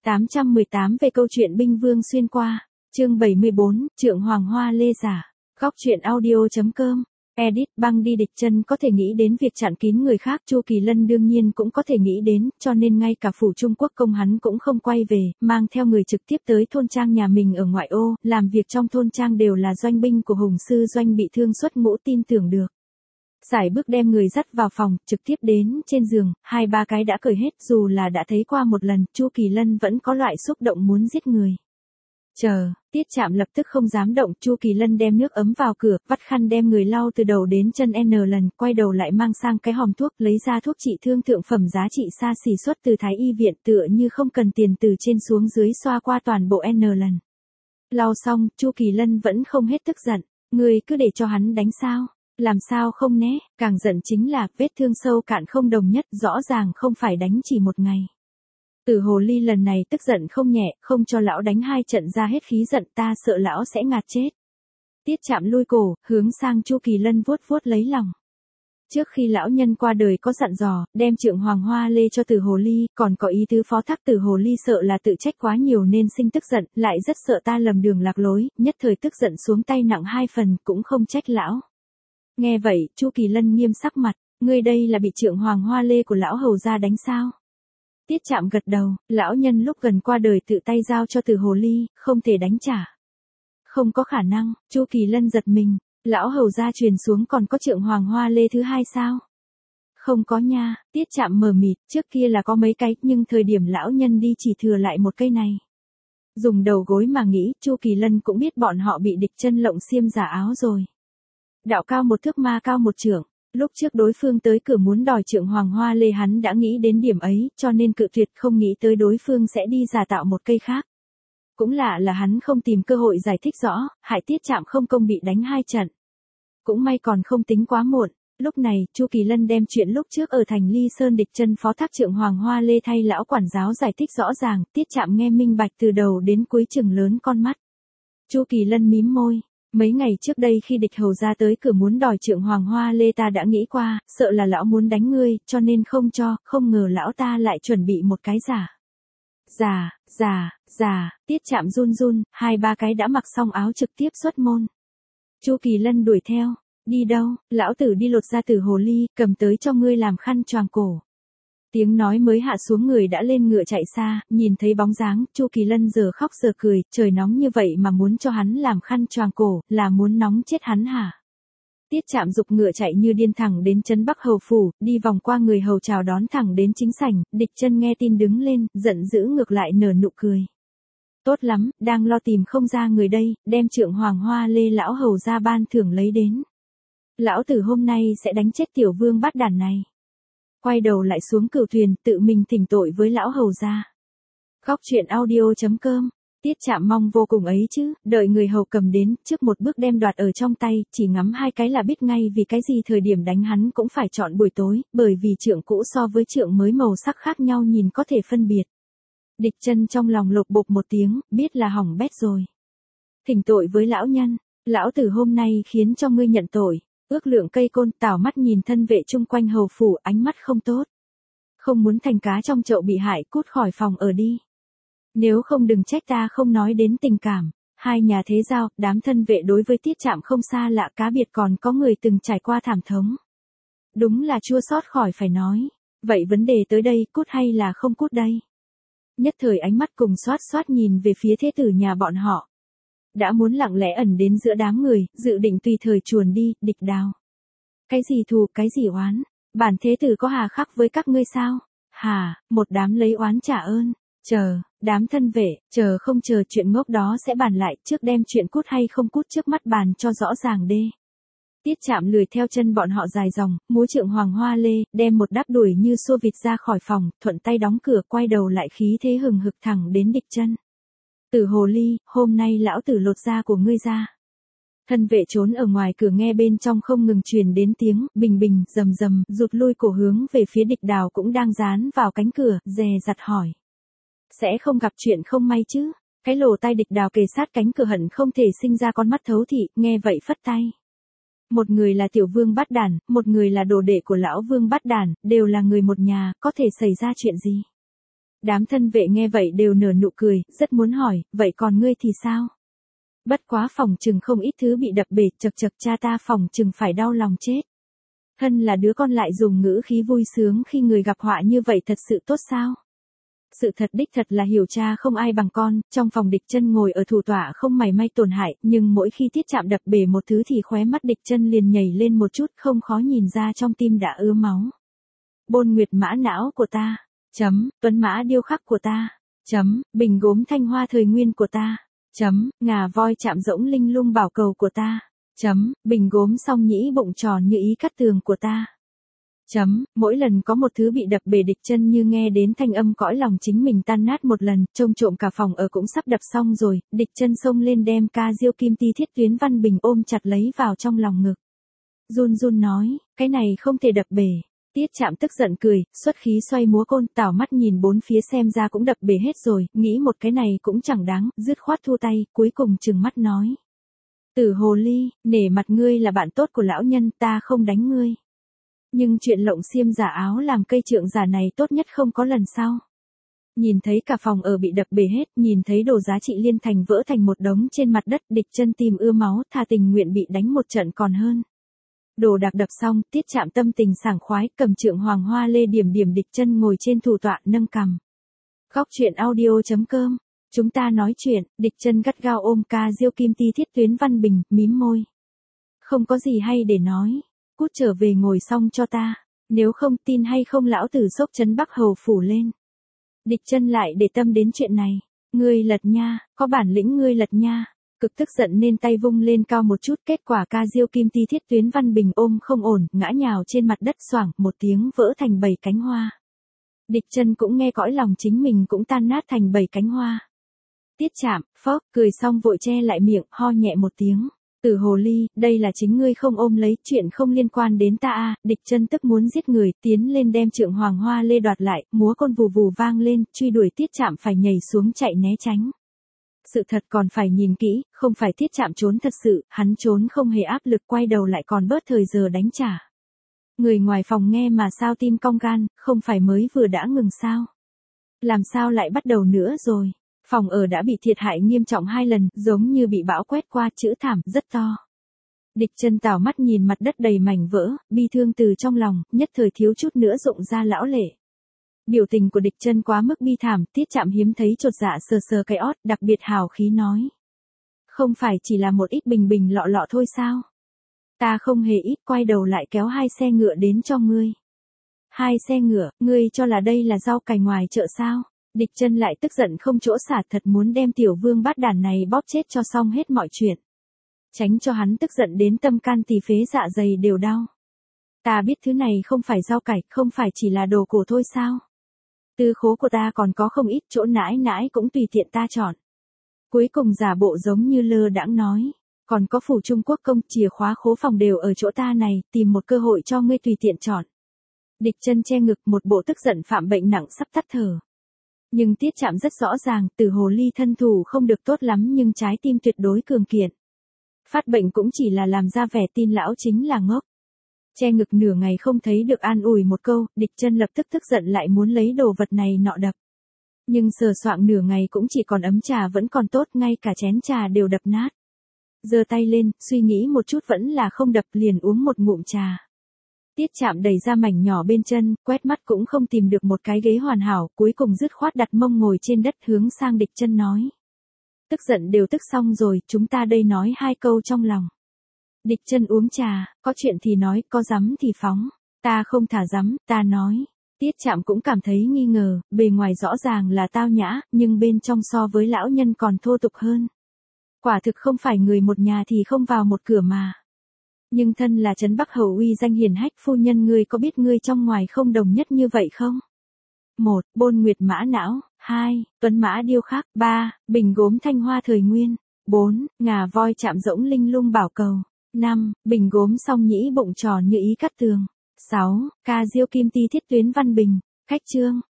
818 về câu chuyện binh vương xuyên qua, chương 74, Trượng Hoàng Hoa Lê giả. Góc truyện audio.com. Edit. Băng đi. Địch Chân có thể nghĩ đến việc chặn kín người khác, Chu Kỳ Lân đương nhiên cũng có thể nghĩ đến, cho nên ngay cả phủ Trung Quốc công hắn cũng không quay về, mang theo người trực tiếp tới thôn trang nhà mình ở ngoại ô, làm việc trong thôn trang đều là doanh binh của Hùng sư doanh bị thương xuất ngũ, tin tưởng được. Sải bước đem người dắt vào phòng, trực tiếp đến trên giường, 2-3 cái đã cởi hết, dù là đã thấy qua một lần, Chu Kỳ Lân vẫn có loại xúc động muốn giết người. Chờ, Tiết Trạm lập tức không dám động, Chu Kỳ Lân đem nước ấm vào cửa, vắt khăn đem người lau từ đầu đến chân n lần, quay đầu lại mang sang cái hòm thuốc, lấy ra thuốc trị thương thượng phẩm giá trị xa xỉ xuất từ Thái y viện, tựa như không cần tiền, từ trên xuống dưới xoa qua toàn bộ n lần. Lau xong, Chu Kỳ Lân vẫn không hết tức giận, người cứ để cho hắn đánh sao? Làm sao không né, càng giận chính là vết thương sâu cạn không đồng nhất, rõ ràng không phải đánh chỉ một ngày. Tử hồ ly lần này tức giận không nhẹ, không cho lão đánh 2 trận ra hết khí giận, ta sợ lão sẽ ngạt chết. Tiết Trạm lui cổ, hướng sang Chu Kỳ Lân vuốt vuốt lấy lòng. Trước khi lão nhân qua đời có dặn dò, đem Trượng Hoàng Hoa Lê cho Tử hồ ly, còn có ý tứ phó thác Tử hồ ly sợ là tự trách quá nhiều nên sinh tức giận, lại rất sợ ta lầm đường lạc lối, nhất thời tức giận xuống tay nặng 2 phần, cũng không trách lão. Nghe vậy, Chu Kỳ Lân nghiêm sắc mặt, ngươi đây là bị Trượng Hoàng Hoa Lê của lão hầu gia đánh sao? Tiết Trạm gật đầu, lão nhân lúc gần qua đời tự tay giao cho Tử hồ ly, không thể đánh trả. Không có khả năng, Chu Kỳ Lân giật mình, lão hầu gia truyền xuống còn có Trượng Hoàng Hoa Lê thứ 2 sao? Không có nha, Tiết Trạm mờ mịt, trước kia là có mấy cái, nhưng thời điểm lão nhân đi chỉ thừa lại một cây này. Dùng đầu gối mà nghĩ, Chu Kỳ Lân cũng biết bọn họ bị Địch Chân lộng xiêm giả áo rồi. Đạo cao 1 thước ma cao 1 trượng, lúc trước đối phương tới cửa muốn đòi Trượng Hoàng Hoa Lê hắn đã nghĩ đến điểm ấy, cho nên cự tuyệt, không nghĩ tới đối phương sẽ đi giả tạo một cây khác. Cũng lạ là hắn không tìm cơ hội giải thích rõ, hại Tiết Trạm không công bị đánh 2 trận. Cũng may còn không tính quá muộn, lúc này, Chu Kỳ Lân đem chuyện lúc trước ở thành Ly Sơn Địch Chân phó thác Trượng Hoàng Hoa Lê thay lão quản giáo giải thích rõ ràng, Tiết Trạm nghe minh bạch từ đầu đến cuối, chừng lớn con mắt. Chu Kỳ Lân mím môi. Mấy ngày trước đây khi Địch hầu ra tới cửa muốn đòi Trượng Hoàng Hoa Lê ta đã nghĩ qua, sợ là lão muốn đánh ngươi, cho nên không cho, không ngờ lão ta lại chuẩn bị một cái giả. Tiết Trạm run run, 2-3 cái đã mặc xong áo trực tiếp xuất môn. Chu Kỳ Lân đuổi theo, đi đâu, lão tử đi lột ra Tử hồ ly, cầm tới cho ngươi làm khăn choàng cổ. Tiếng nói mới hạ xuống người đã lên ngựa chạy xa, nhìn thấy bóng dáng, Chu Kỳ Lân giờ khóc giờ cười, trời nóng như vậy mà muốn cho hắn làm khăn choàng cổ, là muốn nóng chết hắn hả? Tiết Trạm giục ngựa chạy như điên thẳng đến trấn Bắc hầu phủ, đi vòng qua người hầu chào đón thẳng đến chính sảnh, Địch Chân nghe tin đứng lên, giận dữ ngược lại nở nụ cười. Tốt lắm, đang lo tìm không ra người đây, đem Trượng Hoàng Hoa Lê lão hầu ra ban thưởng lấy đến. Lão tử hôm nay sẽ đánh chết tiểu vương bát đản này. Quay đầu lại xuống cửu thuyền, tự mình thỉnh tội với lão hầu gia. Góc truyện audio.com. Tiết Trạm mong vô cùng ấy chứ, đợi người hầu cầm đến, trước một bước đem đoạt ở trong tay, chỉ ngắm 2 cái là biết ngay vì cái gì thời điểm đánh hắn cũng phải chọn buổi tối, bởi vì trượng cũ so với trượng mới màu sắc khác nhau nhìn có thể phân biệt. Địch Chân trong lòng lột bột một tiếng, biết là hỏng bét rồi. Thỉnh tội với lão nhân, lão tử hôm nay khiến cho ngươi nhận tội. Ước lượng cây côn, tảo mắt nhìn thân vệ chung quanh hầu phủ, ánh mắt không tốt. Không muốn thành cá trong chậu bị hại, cút khỏi phòng ở đi. Nếu không đừng trách ta không nói đến tình cảm. 2 nhà thế giao, đám thân vệ đối với Tiết Trạm không xa lạ, cá biệt còn có người từng trải qua thảm thống. Đúng là chua xót khỏi phải nói. Vậy vấn đề tới đây, cút hay là không cút đây? Nhất thời ánh mắt cùng xoát nhìn về phía thế tử nhà bọn họ. Đã muốn lặng lẽ ẩn đến giữa đám người, dự định tùy thời chuồn đi, Địch Đào. Cái gì thù, cái gì oán? Bản thế tử có hà khắc với các ngươi sao? Hà, một đám lấy oán trả ơn. Chờ, đám thân vệ, chờ không chờ chuyện ngốc đó sẽ bàn lại, trước đem chuyện cút hay không cút trước mắt bàn cho rõ ràng đê. Tiết Trạm lười theo chân bọn họ dài dòng, múa Trượng Hoàng Hoa Lê, đem một đáp đuổi như xua vịt ra khỏi phòng, thuận tay đóng cửa, quay đầu lại khí thế hừng hực thẳng đến Địch Chân. Tử hồ ly, hôm nay lão tử lột da của ngươi ra. Thân vệ trốn ở ngoài cửa nghe bên trong không ngừng truyền đến tiếng bình bình, rầm, rụt lui cổ hướng về phía Địch Đào cũng đang dán vào cánh cửa, dè dặt hỏi. Sẽ không gặp chuyện không may chứ? Cái lỗ tai Địch Đào kề sát cánh cửa hận không thể sinh ra con mắt thấu thị, nghe vậy phất tay. Một người là tiểu vương bát đản, một người là đồ đệ của lão vương bát đản, đều là người một nhà, có thể xảy ra chuyện gì? Đám thân vệ nghe vậy đều nở nụ cười, rất muốn hỏi, vậy còn ngươi thì sao? Bất quá phòng chừng không ít thứ bị đập bể, chật chật cha ta phòng chừng phải đau lòng chết. Thân là đứa con lại dùng ngữ khí vui sướng khi người gặp họa như vậy thật sự tốt sao? Sự thật đích thật là hiểu cha không ai bằng con, trong phòng Địch Chân ngồi ở thủ tọa không mảy may tổn hại, nhưng mỗi khi Tiết Trạm đập bể một thứ thì khóe mắt Địch Chân liền nhảy lên một chút, không khó nhìn ra trong tim đã ứa máu. Bôn nguyệt mã não của ta, tuấn mã điêu khắc của ta, bình gốm thanh hoa thời nguyên của ta, ngà voi chạm rỗng linh lung bảo cầu của ta, bình gốm song nhĩ bụng tròn như ý cắt tường của ta. Mỗi lần có một thứ bị đập bể Địch Chân như nghe đến thanh âm cõi lòng chính mình tan nát một lần, trông trộm cả phòng ở cũng sắp đập xong rồi, Địch Chân xông lên đem ca diêu kim ti thiết tuyến văn bình ôm chặt lấy vào trong lòng ngực. Run run nói, cái này không thể đập bể. Tiết Trạm tức giận cười, xuất khí xoay múa côn, tảo mắt nhìn bốn phía xem ra cũng đập bể hết rồi, nghĩ một cái này cũng chẳng đáng, dứt khoát thu tay, cuối cùng trừng mắt nói. Tử hồ ly, nể mặt ngươi là bạn tốt của lão nhân, ta không đánh ngươi. Nhưng chuyện lộng xiêm giả áo làm cây trượng giả này tốt nhất không có lần sau. Nhìn thấy cả phòng ở bị đập bể hết, nhìn thấy đồ giá trị liên thành vỡ thành một đống trên mặt đất, Địch Chân tìm ưa máu, thà tình nguyện bị đánh một trận còn hơn. Đồ đạc đập xong, Tiết Trạm tâm tình sảng khoái, cầm trượng hoàng hoa lê điểm điểm Địch Chân ngồi trên thủ tọa nâng cằm. Góc truyện audio.com. Chúng ta nói chuyện, Địch Chân gắt gao ôm ca diêu kim ti thiết tuyến văn bình, mím môi. Không có gì hay để nói. Cút trở về ngồi xong cho ta, nếu không tin hay không lão tử xốc trấn Bắc Hầu phủ lên. Địch Chân lại để tâm đến chuyện này, ngươi lật nha, có bản lĩnh ngươi lật nha, cực tức giận nên tay vung lên cao một chút, kết quả ca diêu kim ti thiết tuyến văn bình ôm không ổn, ngã nhào trên mặt đất xoảng một tiếng vỡ thành 7 cánh hoa. Địch Chân cũng nghe cõi lòng chính mình cũng tan nát thành 7 cánh hoa. Tiết Trạm, phốc, cười xong vội che lại miệng, ho nhẹ một tiếng. Tử hồ ly, đây là chính ngươi không ôm lấy, chuyện không liên quan đến ta à, Địch Chân tức muốn giết người, tiến lên đem trượng hoàng hoa lê đoạt lại, múa côn vù vù vang lên, truy đuổi Tiết Trạm phải nhảy xuống chạy né tránh. Sự thật còn phải nhìn kỹ, không phải Tiết Trạm trốn thật sự, hắn trốn không hề áp lực, quay đầu lại còn bớt thời giờ đánh trả. Người ngoài phòng nghe mà sao tim cong gan, không phải mới vừa đã ngừng sao? Làm sao lại bắt đầu nữa rồi? Phòng ở đã bị thiệt hại nghiêm trọng 2 lần, giống như bị bão quét qua, chữ thảm, rất to. Địch Chân tảo mắt nhìn mặt đất đầy mảnh vỡ, bi thương từ trong lòng, nhất thời thiếu chút nữa rụng ra lão lệ. Biểu tình của Địch Chân quá mức bi thảm, Tiết Trạm hiếm thấy chột dạ sờ sờ cái ót, đặc biệt hào khí nói. Không phải chỉ là một ít bình bình lọ lọ thôi sao? Ta không hề ít, quay đầu lại kéo 2 xe ngựa đến cho ngươi. 2 xe ngựa, ngươi cho là đây là rau cải ngoài chợ sao? Địch Chân lại tức giận không chỗ xả, thật muốn đem tiểu vương bát đàn này bóp chết cho xong hết mọi chuyện. Tránh cho hắn tức giận đến tâm can tỳ phế dạ dày đều đau. Ta biết thứ này không phải rau cải, không phải chỉ là đồ cổ thôi sao? Tư khố của ta còn có không ít, chỗ nãi nãi cũng tùy tiện ta chọn. Cuối cùng giả bộ giống như lơ đãng nói, còn có phủ Trung Quốc công, chìa khóa khố phòng đều ở chỗ ta này, tìm một cơ hội cho ngươi tùy tiện chọn. Địch Chân che ngực, một bộ tức giận phạm bệnh nặng sắp tắt thở. Nhưng Tiết Trạm rất rõ ràng, Tử hồ ly thân thủ không được tốt lắm nhưng trái tim tuyệt đối cường kiện. Phát bệnh cũng chỉ là làm ra vẻ tin lão chính là ngốc. Che ngực nửa ngày không thấy được an ủi một câu, Địch Chân lập tức tức giận lại muốn lấy đồ vật này nọ đập. Nhưng sờ soạng nửa ngày cũng chỉ còn ấm trà vẫn còn tốt, ngay cả chén trà đều đập nát. Giơ tay lên, suy nghĩ một chút vẫn là không đập, liền uống một ngụm trà. Tiết Trạm đẩy ra mảnh nhỏ bên chân, quét mắt cũng không tìm được một cái ghế hoàn hảo, cuối cùng dứt khoát đặt mông ngồi trên đất hướng sang Địch Chân nói. Tức giận đều tức xong rồi, chúng ta đây nói 2 câu trong lòng. Địch Chân uống trà, có chuyện thì nói, có dám thì phóng. Ta không thả dám, ta nói. Tiết Trạm cũng cảm thấy nghi ngờ, bề ngoài rõ ràng là tao nhã, nhưng bên trong so với lão nhân còn thô tục hơn. Quả thực không phải người một nhà thì không vào một cửa mà. Nhưng thân là trấn Bắc Hầu uy danh hiển hách, phu nhân ngươi có biết ngươi trong ngoài không đồng nhất như vậy không? 1. Bôn nguyệt mã não. 2. Tuấn mã điêu khắc. 3. Bình gốm thanh hoa thời nguyên. 4. Ngà voi chạm rỗng linh lung bảo cầu. 5. Bình gốm song nhĩ bụng tròn như ý cắt tường. 6. Ca diêu kim ti thiết tuyến văn bình. Khách chương.